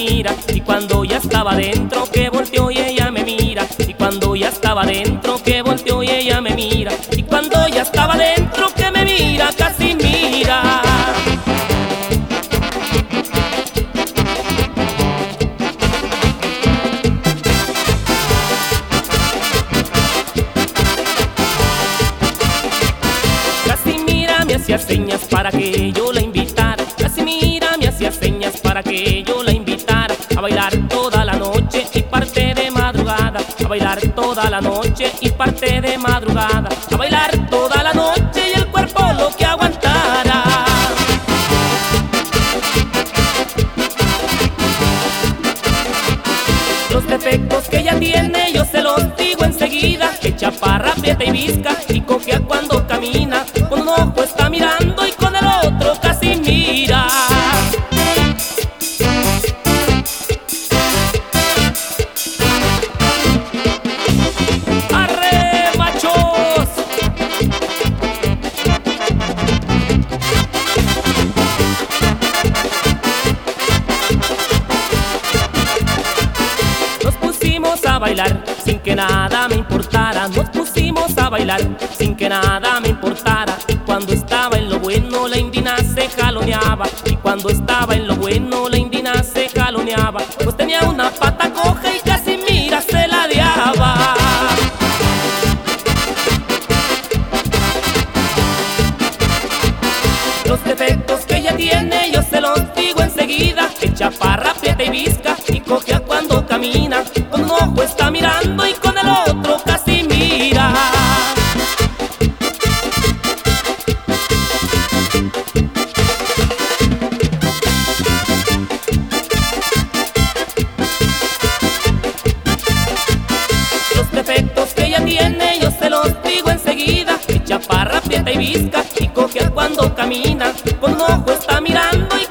mira. Y cuando ya estaba dentro que volteó y ella me mira. Y cuando ya estaba dentro que volteó y ella me mira. Y cuando ya estaba dentro que me mira, casi mira. Me hacía señas para que yo la invitara. Casimira me hacía señas para que yo la invitara a bailar toda la noche y parte de madrugada. A bailar toda la noche y parte de madrugada. A bailar toda la noche y el cuerpo lo que aguantara. Los defectos que ella tiene yo se los digo enseguida. Que chaparra, aprieta y visca y cojea cuando camina. Con un ojo está mirando y con el otro casi mira. ¡Arre, machos! Nos pusimos a bailar sin que nada me importara. Nos pusimos a bailar sin que nada me importara. Y cuando estaba en lo bueno la indina se jaloneaba. Y cuando estaba en lo bueno la indina se jaloneaba. Pues tenía una pata coja y casi mira se ladeaba. Los defectos que ella tiene yo se los digo enseguida. Que chaparra, aprieta y visca y cojea cuando camina. Con un ojo está mirando y con el otro casi mira. Los defectos que ella tiene yo se los digo enseguida. Que chaparra, aprieta y visca y cojea cuando camina. Con un ojo está mirando y